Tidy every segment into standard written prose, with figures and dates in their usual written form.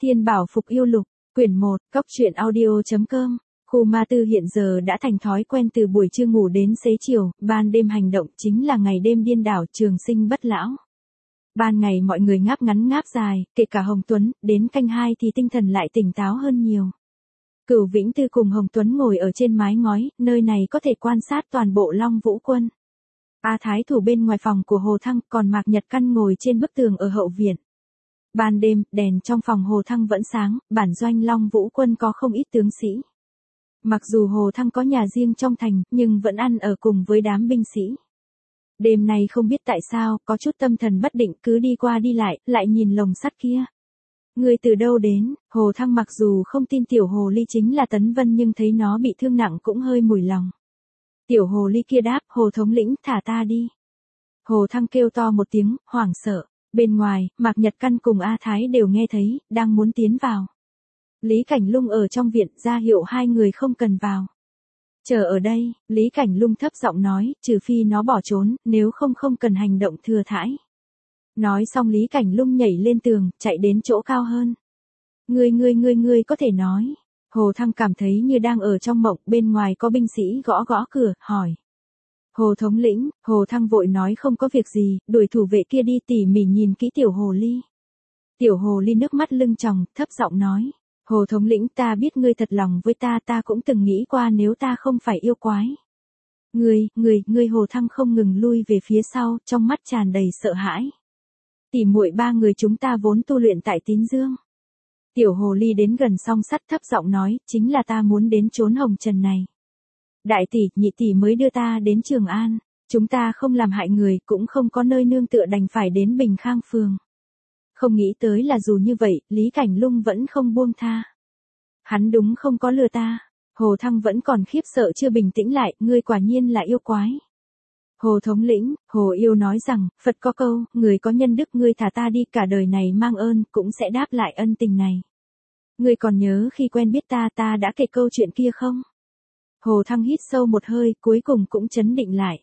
Thiên Bảo Phục Yêu Lục, quyển 1, Cốc truyện audio.com. Khu Ma Tư hiện giờ đã thành thói quen từ buổi trưa ngủ đến xế chiều, ban đêm hành động chính là ngày đêm điên đảo, trường sinh bất lão. Ban ngày mọi người ngáp ngắn ngáp dài, kể cả Hồng Tuấn, đến canh 2 thì tinh thần lại tỉnh táo hơn nhiều. Cửu Vĩnh Tư cùng Hồng Tuấn ngồi ở trên mái ngói, nơi này có thể quan sát toàn bộ Long Vũ quân. A Thái thủ bên ngoài phòng của Hồ Thăng, còn Mạc Nhật Căn ngồi trên bức tường ở hậu viện. Ban đêm, đèn trong phòng Hồ Thăng vẫn sáng, bản doanh Long Vũ quân có không ít tướng sĩ. Mặc dù Hồ Thăng có nhà riêng trong thành, nhưng vẫn ăn ở cùng với đám binh sĩ. Đêm nay không biết tại sao, có chút tâm thần bất định, cứ đi qua đi lại nhìn lồng sắt kia. Người từ đâu đến? Hồ Thăng mặc dù không tin tiểu hồ ly chính là Tấn Vân nhưng thấy nó bị thương nặng cũng hơi mùi lòng. Tiểu hồ ly kia đáp, Hồ thống lĩnh, thả ta đi. Hồ Thăng kêu to một tiếng, hoảng sợ. Bên ngoài, Mạc Nhật Căn cùng A Thái đều nghe thấy, đang muốn tiến vào. Lý Cảnh Lung ở trong viện ra hiệu hai người không cần vào. Chờ ở đây, Lý Cảnh Lung thấp giọng nói, trừ phi nó bỏ trốn, nếu không cần hành động thừa thãi. Nói xong Lý Cảnh Lung nhảy lên tường, chạy đến chỗ cao hơn. Ngươi có thể nói. Hồ Thăng cảm thấy như đang ở trong mộng, bên ngoài có binh sĩ gõ cửa, hỏi. Hồ thống lĩnh, Hồ Thăng vội nói không có việc gì, đuổi thủ vệ kia đi, tỉ mỉ nhìn kỹ tiểu hồ ly. Tiểu hồ ly nước mắt lưng tròng, thấp giọng nói. Hồ thống lĩnh, ta biết ngươi thật lòng với ta cũng từng nghĩ qua nếu ta không phải yêu quái. Ngươi Hồ Thăng không ngừng lui về phía sau, trong mắt tràn đầy sợ hãi. Tỉ muội ba người chúng ta vốn tu luyện tại Tín Dương. Tiểu hồ ly đến gần song sắt thấp giọng nói, chính là ta muốn đến chốn hồng trần này. Đại tỷ, nhị tỷ mới đưa ta đến Trường An, chúng ta không làm hại người, cũng không có nơi nương tựa đành phải đến Bình Khang phường. Không nghĩ tới là dù như vậy, Lý Cảnh Lung vẫn không buông tha. Hắn đúng không có lừa ta. Hồ Thăng vẫn còn khiếp sợ chưa bình tĩnh lại, ngươi quả nhiên là yêu quái. Hồ thống lĩnh, Hồ yêu nói rằng, Phật có câu, người có nhân đức, ngươi thả ta đi, cả đời này mang ơn, cũng sẽ đáp lại ân tình này. Ngươi còn nhớ khi quen biết ta đã kể câu chuyện kia không? Hồ Thăng hít sâu một hơi, cuối cùng cũng trấn định lại.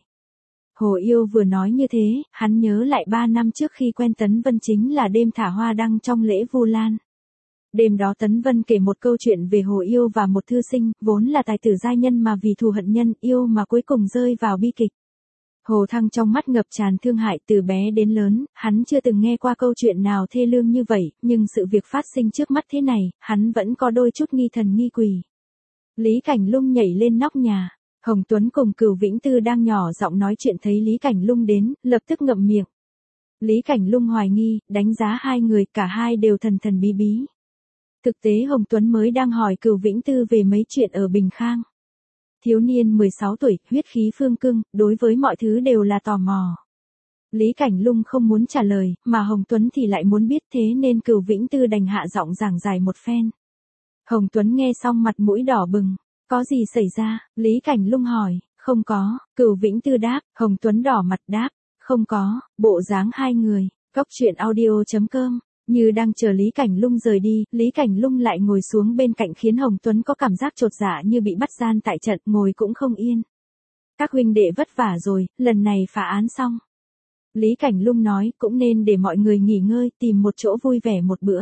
Hồ yêu vừa nói như thế, hắn nhớ lại 3 năm trước khi quen Tấn Vân chính là đêm thả hoa đăng trong lễ Vu Lan. Đêm đó Tấn Vân kể một câu chuyện về Hồ yêu và một thư sinh, vốn là tài tử giai nhân mà vì thù hận nhân yêu mà cuối cùng rơi vào bi kịch. Hồ Thăng trong mắt ngập tràn thương hại, từ bé đến lớn, hắn chưa từng nghe qua câu chuyện nào thê lương như vậy, nhưng sự việc phát sinh trước mắt thế này, hắn vẫn có đôi chút nghi thần nghi quỷ. Lý Cảnh Lung nhảy lên nóc nhà, Hồng Tuấn cùng Cửu Vĩnh Tư đang nhỏ giọng nói chuyện thấy Lý Cảnh Lung đến, lập tức ngậm miệng. Lý Cảnh Lung hoài nghi, đánh giá hai người, cả hai đều thần thần bí bí. Thực tế Hồng Tuấn mới đang hỏi Cửu Vĩnh Tư về mấy chuyện ở Bình Khang. Thiếu niên 16 tuổi, huyết khí phương cương, đối với mọi thứ đều là tò mò. Lý Cảnh Lung không muốn trả lời, mà Hồng Tuấn thì lại muốn biết, thế nên Cửu Vĩnh Tư đành hạ giọng giảng giải một phen. Hồng Tuấn nghe xong mặt mũi đỏ bừng. Có gì xảy ra? Lý Cảnh Lung hỏi. Không có. Cửu Vĩnh Tư đáp. Hồng Tuấn đỏ mặt đáp. Không có. Bộ dáng hai người. Cốc truyện audio.com. Như đang chờ Lý Cảnh Lung rời đi, Lý Cảnh Lung lại ngồi xuống bên cạnh khiến Hồng Tuấn có cảm giác chột dạ như bị bắt gian tại trận, ngồi cũng không yên. Các huynh đệ vất vả rồi, lần này phá án xong. Lý Cảnh Lung nói, cũng nên để mọi người nghỉ ngơi, tìm một chỗ vui vẻ một bữa.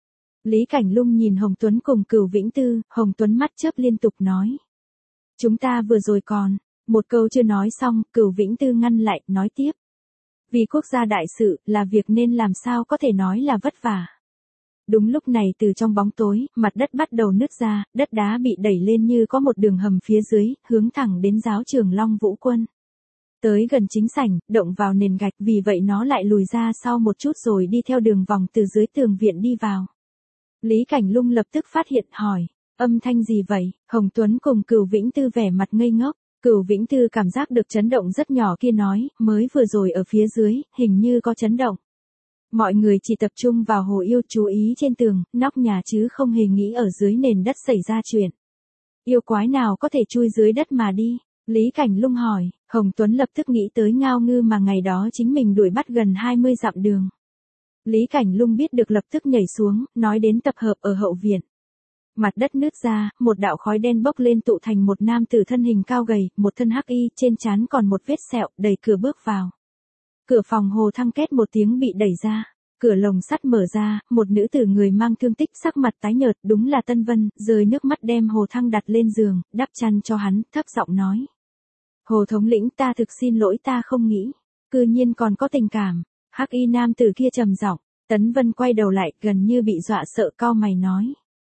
Lý Cảnh Lung nhìn Hồng Tuấn cùng Cửu Vĩnh Tư, Hồng Tuấn mắt chớp liên tục nói. Chúng ta vừa rồi còn, một câu chưa nói xong, Cửu Vĩnh Tư ngăn lại, nói tiếp. Vì quốc gia đại sự, là việc nên làm sao có thể nói là vất vả. Đúng lúc này từ trong bóng tối, mặt đất bắt đầu nứt ra, đất đá bị đẩy lên như có một đường hầm phía dưới, hướng thẳng đến giáo trường Long Vũ quân. Tới gần chính sảnh, động vào nền gạch, vì vậy nó lại lùi ra sau một chút rồi đi theo đường vòng từ dưới tường viện đi vào. Lý Cảnh Lung lập tức phát hiện, hỏi, âm thanh gì vậy? Hồng Tuấn cùng Cửu Vĩnh Tư vẻ mặt ngây ngốc. Cửu Vĩnh Tư cảm giác được chấn động rất nhỏ kia nói, mới vừa rồi ở phía dưới, hình như có chấn động. Mọi người chỉ tập trung vào Hồ yêu, chú ý trên tường, nóc nhà chứ không hề nghĩ ở dưới nền đất xảy ra chuyện. Yêu quái nào có thể chui dưới đất mà đi? Lý Cảnh Lung hỏi. Hồng Tuấn lập tức nghĩ tới Ngao Ngư mà ngày đó chính mình đuổi bắt gần 20 dặm đường. Lý Cảnh Lung biết được lập tức nhảy xuống, nói đến tập hợp ở hậu viện. Mặt đất nứt ra, một đạo khói đen bốc lên tụ thành một nam tử thân hình cao gầy, một thân hắc y, trên trán còn một vết sẹo, đẩy cửa bước vào. Cửa phòng Hồ Thăng két một tiếng bị đẩy ra. Cửa lồng sắt mở ra, một nữ tử người mang thương tích sắc mặt tái nhợt, đúng là Tân Vân, rơi nước mắt đem Hồ Thăng đặt lên giường, đắp chăn cho hắn, thấp giọng nói. Hồ thống lĩnh, ta thực xin lỗi, ta không nghĩ. Cư nhiên còn có tình cảm. Hắc y nam tử kia trầm giọng. Tấn Vân quay đầu lại, gần như bị dọa sợ, cau mày nói.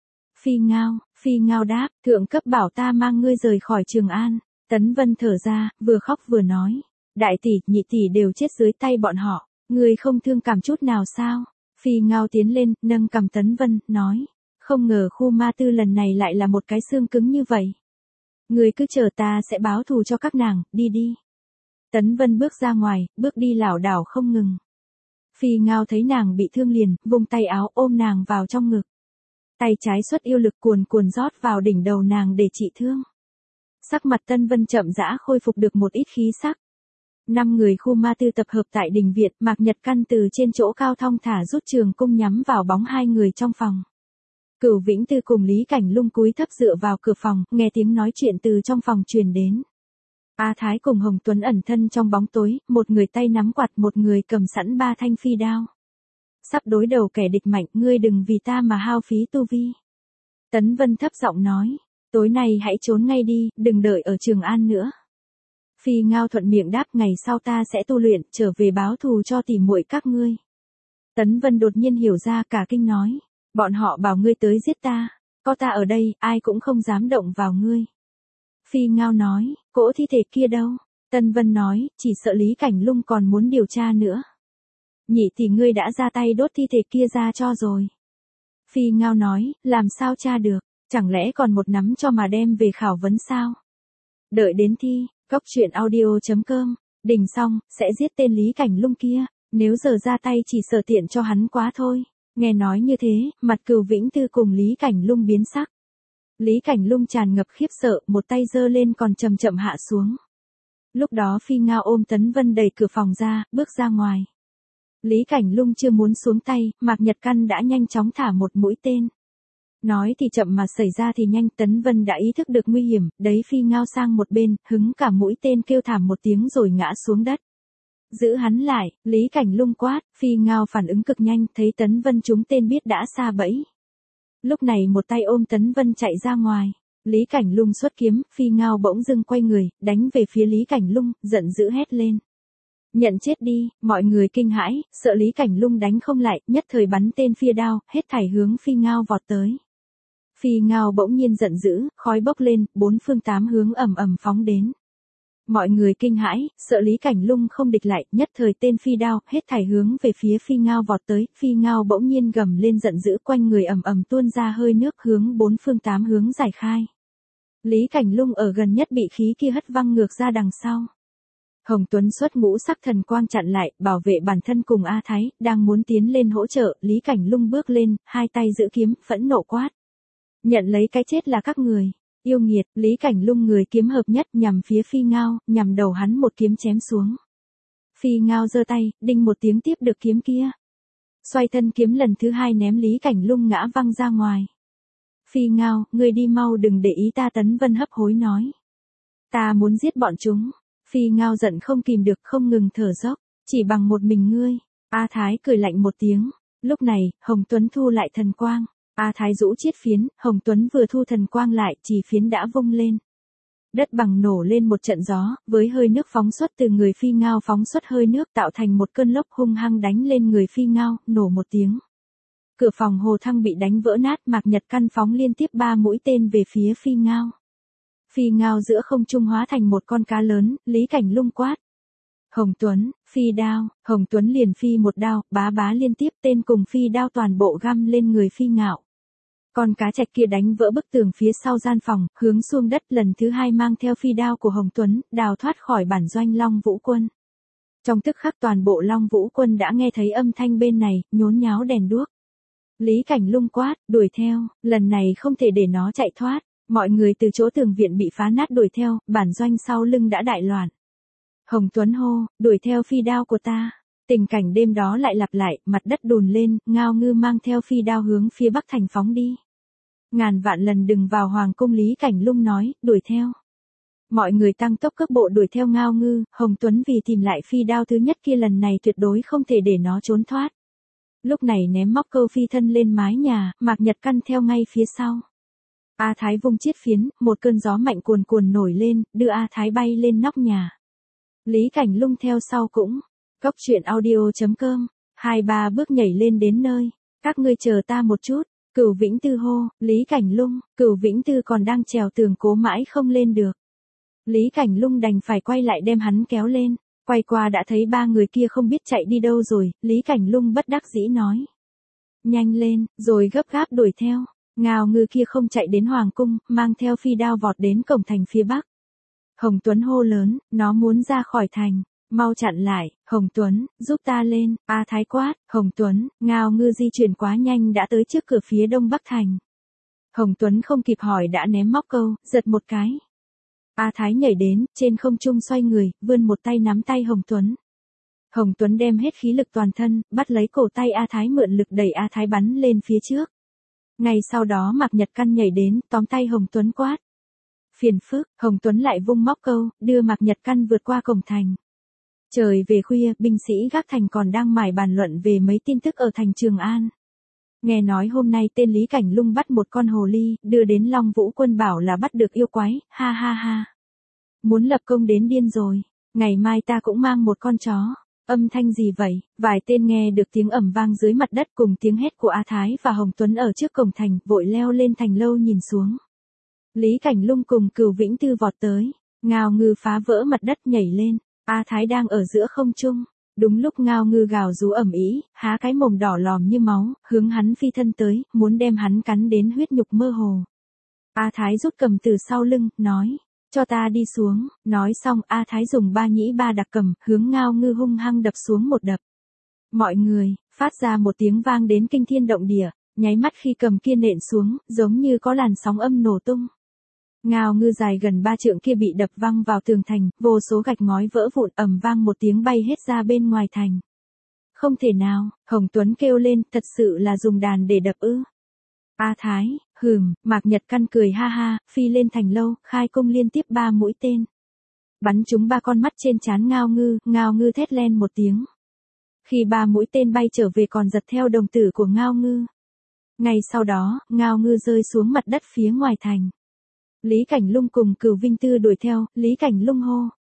Phi Ngao đáp, thượng cấp bảo ta mang ngươi rời khỏi Trường An. Tấn Vân thở ra, vừa khóc vừa nói. Đại tỷ, nhị tỷ đều chết dưới tay bọn họ. Ngươi không thương cảm chút nào sao? Phi Ngao tiến lên, nâng cầm Tấn Vân, nói. Không ngờ khu ma tư lần này lại là một cái xương cứng như vậy. Ngươi cứ chờ, ta sẽ báo thù cho các nàng, đi đi. Tấn Vân bước ra ngoài, bước đi lảo đảo không ngừng. Phi Ngao thấy nàng bị thương liền, vùng tay áo ôm nàng vào trong ngực. Tay trái xuất yêu lực cuồn cuồn rót vào đỉnh đầu nàng để trị thương. Sắc mặt Tân Vân chậm rãi khôi phục được một ít khí sắc. 5 người khu ma tư tập hợp tại đình viện, Mạc Nhật Căn từ trên chỗ cao thong thả rút trường cung nhắm vào bóng 2 người trong phòng. Cửu Vĩnh Tư cùng Lý Cảnh Lung cúi thấp dựa vào cửa phòng, nghe tiếng nói chuyện từ trong phòng truyền đến. A Thái cùng Hồng Tuấn ẩn thân trong bóng tối, một người tay nắm quạt, một người cầm sẵn 3 thanh phi đao. Sắp đối đầu kẻ địch mạnh, ngươi đừng vì ta mà hao phí tu vi. Tấn Vân thấp giọng nói, tối nay hãy trốn ngay đi, đừng đợi ở Trường An nữa. Phi Ngao thuận miệng đáp, ngày sau ta sẽ tu luyện, trở về báo thù cho tỉ muội các ngươi. Tấn Vân đột nhiên hiểu ra, cả kinh nói, bọn họ bảo ngươi tới giết ta, có ta ở đây, ai cũng không dám động vào ngươi. Phi Ngao nói, cỗ thi thể kia đâu? Tân Vân nói, chỉ sợ Lý Cảnh Lung còn muốn điều tra nữa. Nhị tỷ ngươi đã ra tay đốt thi thể kia ra cho rồi. Phi Ngao nói, làm sao tra được, chẳng lẽ còn một nắm cho mà đem về khảo vấn sao? Đợi đến thi, coctruyện.audio.com, đình xong, sẽ giết tên Lý Cảnh Lung kia, nếu giờ ra tay chỉ sợ tiện cho hắn quá thôi. Nghe nói như thế, mặt Cửu Vĩnh Tư cùng Lý Cảnh Lung biến sắc. Lý Cảnh Lung tràn ngập khiếp sợ, một tay giơ lên còn chậm chậm hạ xuống. Lúc đó Phi Ngao ôm Tấn Vân đẩy cửa phòng ra, bước ra ngoài. Lý Cảnh Lung chưa muốn xuống tay, Mạc Nhật Căn đã nhanh chóng thả một mũi tên. Nói thì chậm mà xảy ra thì nhanh, Tấn Vân đã ý thức được nguy hiểm, đấy Phi Ngao sang một bên, hứng cả mũi tên kêu thảm một tiếng rồi ngã xuống đất. Giữ hắn lại, Lý Cảnh Lung quát, Phi Ngao phản ứng cực nhanh, thấy Tấn Vân trúng tên biết đã xa bẫy. Lúc này một tay ôm Tấn Vân chạy ra ngoài. Lý Cảnh Lung xuất kiếm, Phi Ngao bỗng dưng quay người, đánh về phía Lý Cảnh Lung, giận dữ hét lên. Nhận chết đi, mọi người kinh hãi, sợ Lý Cảnh Lung đánh không lại, nhất thời bắn tên phi đao, hết thảy hướng Phi Ngao vọt tới. Phi Ngao bỗng nhiên giận dữ, khói bốc lên, 4 phương 8 hướng ầm ầm phóng đến. Mọi người kinh hãi, sợ Lý Cảnh Lung không địch lại, nhất thời tên phi đao, hết thảy hướng về phía Phi Ngao vọt tới, Phi Ngao bỗng nhiên gầm lên giận dữ, quanh người ầm ầm tuôn ra hơi nước hướng 4 phương 8 hướng giải khai. Lý Cảnh Lung ở gần nhất bị khí kia hất văng ngược ra đằng sau. Hồng Tuấn xuất ngũ sắc thần quang chặn lại, bảo vệ bản thân cùng A Thái, đang muốn tiến lên hỗ trợ, Lý Cảnh Lung bước lên, hai tay giữ kiếm, phẫn nộ quát. Nhận lấy cái chết là các người. Yêu nghiệt, Lý Cảnh Lung người kiếm hợp nhất nhằm phía Phi Ngao, nhằm đầu hắn một kiếm chém xuống. Phi Ngao giơ tay, đinh một tiếng tiếp được kiếm kia. Xoay thân kiếm lần thứ 2 ném Lý Cảnh Lung ngã văng ra ngoài. Phi Ngao, ngươi đi mau đừng để ý ta, Tấn Vân hấp hối nói. Ta muốn giết bọn chúng. Phi Ngao giận không kìm được, không ngừng thở dốc, chỉ bằng một mình ngươi. A Thái cười lạnh một tiếng. Lúc này, Hồng Tuấn thu lại thần quang. A Thái rũ chiết phiến, Hồng Tuấn vừa thu thần quang lại, chỉ phiến đã vung lên. Đất bằng nổ lên một trận gió, với hơi nước phóng xuất từ người Phi Ngao phóng xuất hơi nước tạo thành một cơn lốc hung hăng đánh lên người Phi Ngao, nổ một tiếng. Cửa phòng Hồ Thăng bị đánh vỡ nát, Mạc Nhật Căn phóng liên tiếp 3 mũi tên về phía Phi Ngao. Phi Ngao giữa không trung hóa thành một con cá lớn, Lý Cảnh Lung quát. Hồng Tuấn, phi đao, Hồng Tuấn liền phi một đao, bá bá liên tiếp, tên cùng phi đao toàn bộ găm lên người Phi Ngạo. Con cá trạch kia đánh vỡ bức tường phía sau gian phòng, hướng xuống đất, lần thứ 2 mang theo phi đao của Hồng Tuấn, đào thoát khỏi bản doanh Long Vũ Quân. Trong tức khắc toàn bộ Long Vũ Quân đã nghe thấy âm thanh bên này, nhốn nháo đèn đuốc. Lý Cảnh Lung quát, đuổi theo, lần này không thể để nó chạy thoát. Mọi người từ chỗ tường viện bị phá nát đuổi theo, bản doanh sau lưng đã đại loạn. Hồng Tuấn hô, đuổi theo phi đao của ta. Tình cảnh đêm đó lại lặp lại, mặt đất đùn lên, Ngao Ngư mang theo phi đao hướng phía Bắc thành phóng đi. Ngàn vạn lần đừng vào Hoàng cung, Lý Cảnh Lung nói, đuổi theo. Mọi người tăng tốc cước bộ đuổi theo Ngao Ngư, Hồng Tuấn vì tìm lại phi đao thứ nhất kia lần này tuyệt đối không thể để nó trốn thoát. Lúc này ném móc câu phi thân lên mái nhà, Mạc Nhật Căn theo ngay phía sau. A Thái vung chiết phiến, một cơn gió mạnh cuồn cuồn nổi lên, đưa A Thái bay lên nóc nhà. Lý Cảnh Lung theo sau cũng. Cốc truyện audio.com, 2-3 bước nhảy lên đến nơi. Các ngươi chờ ta một chút. Cửu Vĩnh Tư hô, Lý Cảnh Lung, Cửu Vĩnh Tư còn đang trèo tường cố mãi không lên được. Lý Cảnh Lung đành phải quay lại đem hắn kéo lên. Quay qua đã thấy ba người kia không biết chạy đi đâu rồi, Lý Cảnh Lung bất đắc dĩ nói. Nhanh lên, rồi gấp gáp đuổi theo. Ngao Ngư kia không chạy đến Hoàng Cung, mang theo phi đao vọt đến cổng thành phía Bắc. Hồng Tuấn hô lớn, nó muốn ra khỏi thành. Mau chặn lại, Hồng Tuấn, giúp ta lên. A Thái quát, Hồng Tuấn, Ngao Ngư di chuyển quá nhanh đã tới trước cửa phía đông bắc thành. Hồng Tuấn không kịp hỏi đã ném móc câu, giật một cái. A Thái nhảy đến, trên không trung xoay người, vươn một tay nắm tay Hồng Tuấn. Hồng Tuấn đem hết khí lực toàn thân, bắt lấy cổ tay A Thái mượn lực đẩy A Thái bắn lên phía trước. Ngay sau đó Mạc Nhật Căn nhảy đến, tóm tay Hồng Tuấn quát. Phiền phức, Hồng Tuấn lại vung móc câu, đưa Mạc Nhật Căn vượt qua cổng thành. Trời về khuya, binh sĩ gác thành còn đang mải bàn luận về mấy tin tức ở thành Trường An. Nghe nói hôm nay tên Lý Cảnh Lung bắt một con hồ ly, đưa đến Long Vũ Quân bảo là bắt được yêu quái, ha ha ha. Muốn lập công đến điên rồi, ngày mai ta cũng mang một con chó. Âm thanh gì vậy? Vài tên nghe được tiếng ầm vang dưới mặt đất cùng tiếng hét của A Thái và Hồng Tuấn ở trước cổng thành, vội leo lên thành lâu nhìn xuống. Lý Cảnh Lung cùng Cửu Vĩnh Tư vọt tới, Ngao Ngư phá vỡ mặt đất nhảy lên, A Thái đang ở giữa không trung. Đúng lúc Ngao Ngư gào rú ầm ĩ, há cái mồm đỏ lòm như máu, hướng hắn phi thân tới, muốn đem hắn cắn đến huyết nhục mơ hồ. A Thái rút cầm từ sau lưng, nói, cho ta đi xuống. Nói xong A Thái dùng ba nhĩ ba đặc cầm, hướng Ngao Ngư hung hăng đập xuống một đập. Mọi người, phát ra một tiếng vang đến kinh thiên động địa, nháy mắt khi cầm kia nện xuống, giống như có làn sóng âm nổ tung. Ngao Ngư dài gần 3 trượng kia bị đập văng vào tường thành, vô số gạch ngói vỡ vụn ầm vang một tiếng bay hết ra bên ngoài thành. Không thể nào, Hồng Tuấn kêu lên, thật sự là dùng đàn để đập ư. A Thái, Mạc Nhật Căn cười ha ha, phi lên thành lâu, khai cung liên tiếp 3 mũi tên. Bắn trúng 3 con mắt trên trán Ngao Ngư thét lên một tiếng. Khi 3 mũi tên bay trở về còn giật theo đồng tử của Ngao Ngư. Ngay sau đó, Ngao Ngư rơi xuống mặt đất phía ngoài thành. Lý Cảnh Lung cùng Cửu Vinh Tư đuổi theo, Lý Cảnh Lung hô.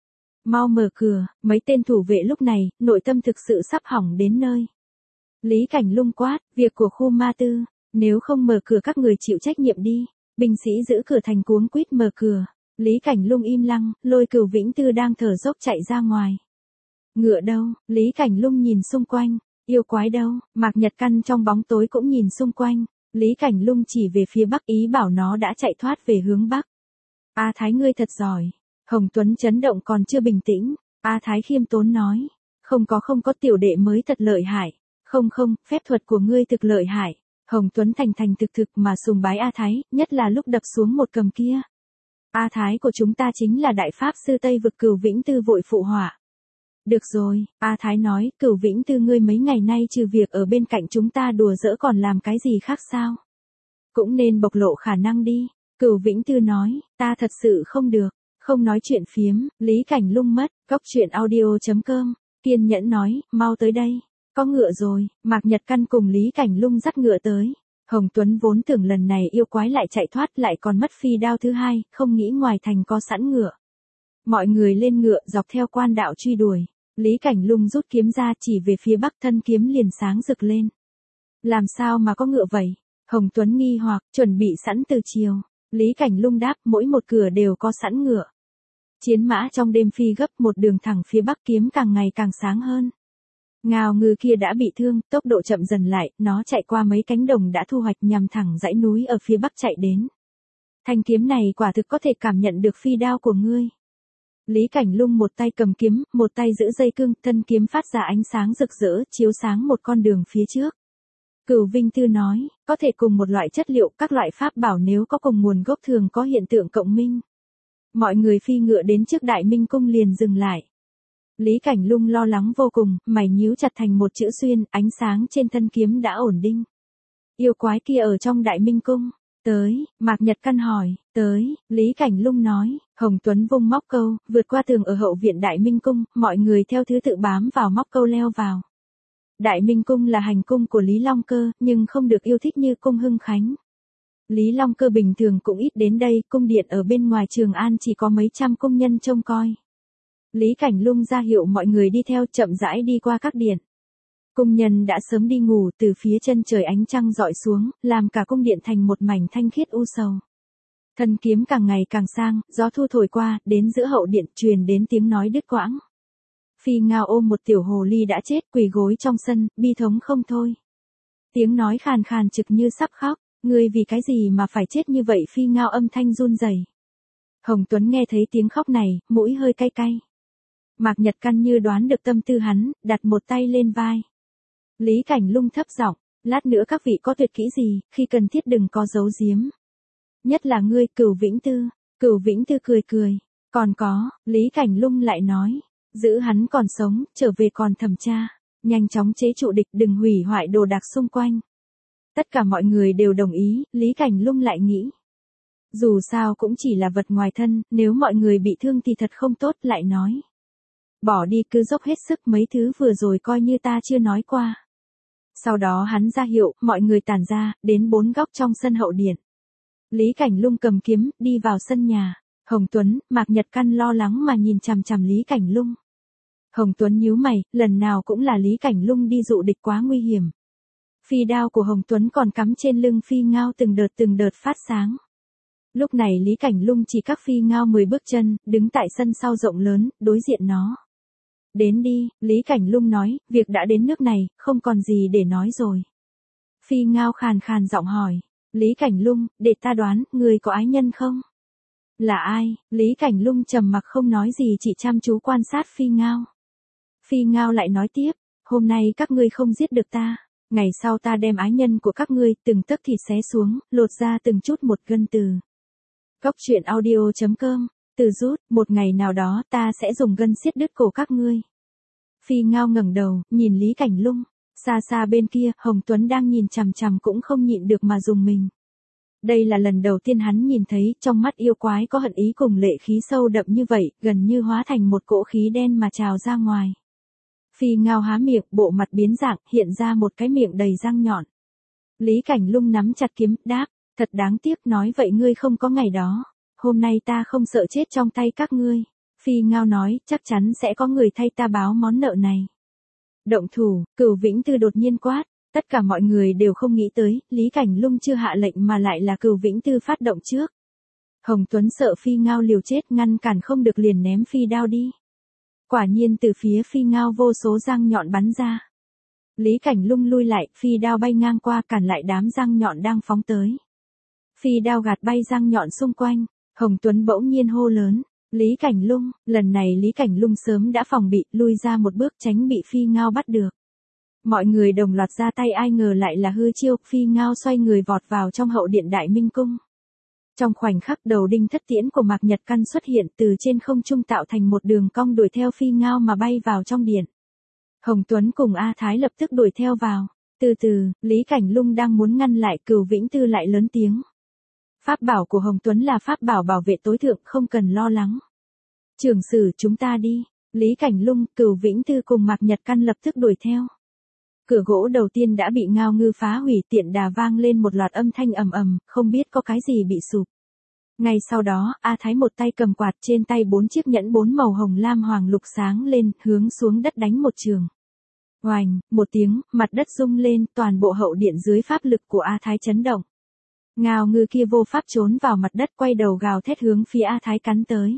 Mau mở cửa, mấy tên thủ vệ lúc này, nội tâm thực sự sắp hỏng đến nơi. Lý Cảnh Lung quát, việc của khu ma tư, nếu không mở cửa các người chịu trách nhiệm đi. Binh sĩ giữ cửa thành cuống quýt mở cửa. Lý Cảnh Lung im lặng, lôi Cửu Vĩnh Tư đang thở dốc chạy ra ngoài. Ngựa đâu? Lý Cảnh Lung nhìn xung quanh. Yêu quái đâu? Mạc Nhật Căn trong bóng tối cũng nhìn xung quanh. Lý Cảnh Lung chỉ về phía bắc ý bảo nó đã chạy thoát về hướng bắc. A Thái ngươi thật giỏi. Hồng Tuấn chấn động còn chưa bình tĩnh. A Thái khiêm tốn nói. Không có tiểu đệ mới thật lợi hại. Không, phép thuật của ngươi thực lợi hại. Hồng Tuấn thành thực mà sùng bái A Thái, nhất là lúc đập xuống một cầm kia. A Thái của chúng ta chính là đại pháp sư Tây vực. Cửu Vĩnh Tư vội phụ họa. Được rồi, A Thái nói, Cửu Vĩnh Tư ngươi mấy ngày nay trừ việc ở bên cạnh chúng ta đùa giỡn còn làm cái gì khác sao? Cũng nên bộc lộ khả năng đi. Cửu Vĩnh Tư nói, ta thật sự không được, không nói chuyện phiếm. Lý Cảnh Lung mất, cốc truyện audio.com, kiên nhẫn nói, mau tới đây. Có ngựa rồi, Mạc Nhật Căn cùng Lý Cảnh Lung dắt ngựa tới. Hồng Tuấn vốn tưởng lần này yêu quái lại chạy thoát lại còn mất phi đao thứ hai, không nghĩ ngoài thành có sẵn ngựa. Mọi người lên ngựa dọc theo quan đạo truy đuổi. Lý Cảnh Lung rút kiếm ra chỉ về phía bắc, thân kiếm liền sáng rực lên. Làm sao mà có ngựa vậy? Hồng Tuấn nghi hoặc, chuẩn bị sẵn từ chiều. Lý Cảnh Lung đáp, mỗi một cửa đều có sẵn ngựa. Chiến mã trong đêm phi gấp một đường thẳng phía bắc, kiếm càng ngày càng sáng hơn. Ngao Ngư kia đã bị thương, tốc độ chậm dần lại, nó chạy qua mấy cánh đồng đã thu hoạch nhằm thẳng dãy núi ở phía bắc chạy đến. Thanh kiếm này quả thực có thể cảm nhận được phi đao của ngươi. Lý Cảnh Lung một tay cầm kiếm, một tay giữ dây cương, thân kiếm phát ra ánh sáng rực rỡ, chiếu sáng một con đường phía trước. Cửu Vinh Tư nói, có thể cùng một loại chất liệu, các loại pháp bảo nếu có cùng nguồn gốc thường có hiện tượng cộng minh. Mọi người phi ngựa đến trước Đại Minh Cung liền dừng lại. Lý Cảnh Lung lo lắng vô cùng, mày nhíu chặt thành một chữ xuyên, ánh sáng trên thân kiếm đã ổn định. Yêu quái kia ở trong Đại Minh Cung. Tới, Mạc Nhật Căn hỏi, tới, Lý Cảnh Lung nói, Hồng Tuấn vung móc câu, vượt qua tường ở hậu viện Đại Minh Cung, mọi người theo thứ tự bám vào móc câu leo vào. Đại Minh Cung là hành cung của Lý Long Cơ, nhưng không được yêu thích như cung Hưng Khánh. Lý Long Cơ bình thường cũng ít đến đây, cung điện ở bên ngoài Trường An chỉ có mấy trăm công nhân trông coi. Lý Cảnh Lung ra hiệu mọi người đi theo, chậm rãi đi qua các điện. Cung nhân đã sớm đi ngủ, từ phía chân trời ánh trăng rọi xuống, làm cả cung điện thành một mảnh thanh khiết u sầu. Thân kiếm càng ngày càng sang, gió thu thổi qua, đến giữa hậu điện truyền đến tiếng nói đứt quãng. Phi Ngao ôm một tiểu hồ ly đã chết, quỳ gối trong sân, bi thống không thôi. Tiếng nói khàn khàn trực như sắp khóc, ngươi vì cái gì mà phải chết như vậy? Phi Ngao âm thanh run rẩy. Hồng Tuấn nghe thấy tiếng khóc này, mũi hơi cay cay. Mạc Nhật Căn như đoán được tâm tư hắn, đặt một tay lên vai. Lý Cảnh Lung thấp giọng, lát nữa các vị có tuyệt kỹ gì, khi cần thiết đừng có giấu giếm. Nhất là ngươi, Cửu Vĩnh Tư. Cửu Vĩnh Tư cười cười. Còn có, Lý Cảnh Lung lại nói, giữ hắn còn sống, trở về còn thẩm tra, nhanh chóng chế trụ địch, đừng hủy hoại đồ đạc xung quanh. Tất cả mọi người đều đồng ý, Lý Cảnh Lung lại nghĩ. Dù sao cũng chỉ là vật ngoài thân, nếu mọi người bị thương thì thật không tốt, lại nói. Bỏ đi, cứ dốc hết sức, mấy thứ vừa rồi coi như ta chưa nói qua. Sau đó hắn ra hiệu, mọi người tản ra, đến 4 góc trong sân hậu điện. Lý Cảnh Lung cầm kiếm, đi vào sân nhà. Hồng Tuấn, Mạc Nhật Căn lo lắng mà nhìn chằm chằm Lý Cảnh Lung. Hồng Tuấn nhíu mày, lần nào cũng là Lý Cảnh Lung đi dụ địch quá nguy hiểm. Phi đao của Hồng Tuấn còn cắm trên lưng Phi Ngao từng đợt phát sáng. Lúc này Lý Cảnh Lung chỉ cách Phi Ngao 10 bước chân, đứng tại sân sau rộng lớn, đối diện nó. Đến đi, Lý Cảnh Lung nói, việc đã đến nước này, không còn gì để nói rồi. Phi Ngao khàn khàn giọng hỏi, Lý Cảnh Lung, để ta đoán, người có ái nhân không? Là ai? Lý Cảnh Lung trầm mặc không nói gì, chỉ chăm chú quan sát Phi Ngao. Phi Ngao lại nói tiếp, hôm nay các ngươi không giết được ta, ngày sau ta đem ái nhân của các ngươi từng tấc thịt xé xuống, lột ra từng chút một gân từ. Cốc truyện audio.com, từ rút, một ngày nào đó ta sẽ dùng gân xiết đứt cổ các ngươi. Phi Ngao ngẩng đầu, nhìn Lý Cảnh Lung, xa xa bên kia, Hồng Tuấn đang nhìn chằm chằm cũng không nhịn được mà dùng mình. Đây là lần đầu tiên hắn nhìn thấy, trong mắt yêu quái có hận ý cùng lệ khí sâu đậm như vậy, gần như hóa thành một cỗ khí đen mà trào ra ngoài. Phi Ngao há miệng, bộ mặt biến dạng, hiện ra một cái miệng đầy răng nhọn. Lý Cảnh Lung nắm chặt kiếm, đáp, thật đáng tiếc, nói vậy ngươi không có ngày đó. Hôm nay ta không sợ chết trong tay các ngươi. Phi Ngao nói, chắc chắn sẽ có người thay ta báo món nợ này. Động thủ, Cửu Vĩnh Tư đột nhiên quát. Tất cả mọi người đều không nghĩ tới, Lý Cảnh Lung chưa hạ lệnh mà lại là Cửu Vĩnh Tư phát động trước. Hồng Tuấn sợ Phi Ngao liều chết, ngăn cản không được liền ném phi đao đi. Quả nhiên từ phía Phi Ngao vô số răng nhọn bắn ra. Lý Cảnh Lung lui lại, phi đao bay ngang qua cản lại đám răng nhọn đang phóng tới. Phi đao gạt bay răng nhọn xung quanh, Hồng Tuấn bỗng nhiên hô lớn, Lý Cảnh Lung, lần này Lý Cảnh Lung sớm đã phòng bị, lui ra một bước tránh bị Phi Ngao bắt được. Mọi người đồng loạt ra tay, ai ngờ lại là hư chiêu, Phi Ngao xoay người vọt vào trong hậu điện Đại Minh Cung. Trong khoảnh khắc đầu đinh thất tiễn của Mạc Nhật Căn xuất hiện, từ trên không trung tạo thành một đường cong đuổi theo Phi Ngao mà bay vào trong điện. Hồng Tuấn cùng A Thái lập tức đuổi theo vào. Từ từ, Lý Cảnh Lung đang muốn ngăn lại, Cửu Vĩnh Tư lại lớn tiếng. Pháp bảo của Hồng Tuấn là pháp bảo bảo vệ tối thượng, không cần lo lắng. Trưởng sử, chúng ta đi. Lý Cảnh Lung, Cửu Vĩnh Tư cùng Mạc Nhật Căn lập tức đuổi theo. Cửa gỗ đầu tiên đã bị Ngao Ngư phá hủy, tiện đà vang lên một loạt âm thanh ầm ầm, không biết có cái gì bị sụp. Ngay sau đó, A Thái một tay cầm quạt, trên tay 4 chiếc nhẫn 4 màu hồng lam hoàng lục sáng lên, hướng xuống đất đánh một trường. Oành, một tiếng, mặt đất rung lên, toàn bộ hậu điện dưới pháp lực của A Thái chấn động. Ngao Ngư kia vô pháp trốn vào mặt đất, quay đầu gào thét hướng phía A Thái cắn tới.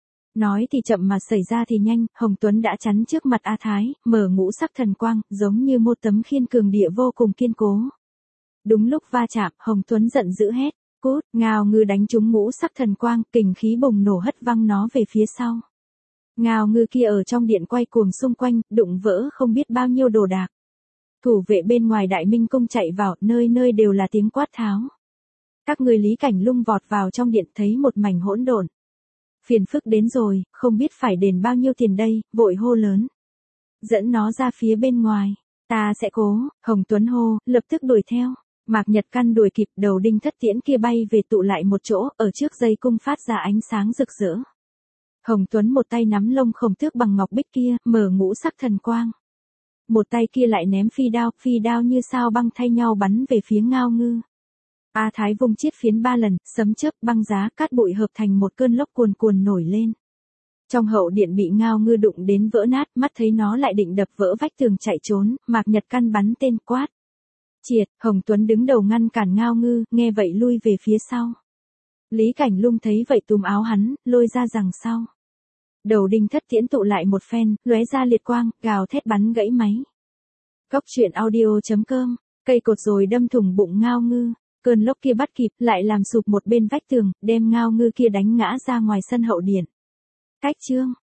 Nói thì chậm mà xảy ra thì nhanh, Hồng Tuấn đã chắn trước mặt A Thái, mở ngũ sắc thần quang, giống như một tấm khiên cường địa vô cùng kiên cố. Đúng lúc va chạm, Hồng Tuấn giận dữ hét, cút, Ngao Ngư đánh trúng ngũ sắc thần quang, kình khí bùng nổ hất văng nó về phía sau. Ngao Ngư kia ở trong điện quay cuồng xung quanh, đụng vỡ không biết bao nhiêu đồ đạc. Thủ vệ bên ngoài Đại Minh Cung chạy vào, nơi nơi đều là tiếng quát tháo. Các người Lý Cảnh Lung vọt vào trong điện, thấy một mảnh hỗn độn. Phiền phức đến rồi, không biết phải đền bao nhiêu tiền đây, vội hô lớn. Dẫn nó ra phía bên ngoài, ta sẽ cố, Hồng Tuấn hô, lập tức đuổi theo. Mạc Nhật Căn đuổi kịp, đầu đinh thất tiễn kia bay về tụ lại một chỗ, ở trước dây cung phát ra ánh sáng rực rỡ. Hồng Tuấn một tay nắm lông khổng tước bằng ngọc bích kia, mở ngũ sắc thần quang. một tay kia lại ném phi đao như sao băng thay nhau bắn về phía Ngao Ngư. A Thái vung chiết phiến 3 lần, sấm chớp, băng giá, cát bụi hợp thành một cơn lốc cuồn cuồn nổi lên. Trong hậu điện bị Ngao Ngư đụng đến vỡ nát, mắt thấy nó lại định đập vỡ vách tường chạy trốn, Mạc Nhật Căn bắn tên quát. Triệt, Hồng Tuấn đứng đầu ngăn cản Ngao Ngư, nghe vậy lui về phía sau. Lý Cảnh Lung thấy vậy túm áo hắn, lôi ra rằng sau. Đầu Đinh Thất Tiễn tụ lại một phen, lóe ra liệt quang, gào thét bắn gãy máy. Cốc truyện audio.com, cây cột rồi đâm thủng bụng Ngao Ngư. Cơn lốc kia bắt kịp, lại làm sụp một bên vách tường, đem Ngao Ngư kia đánh ngã ra ngoài sân hậu điện. Cách chương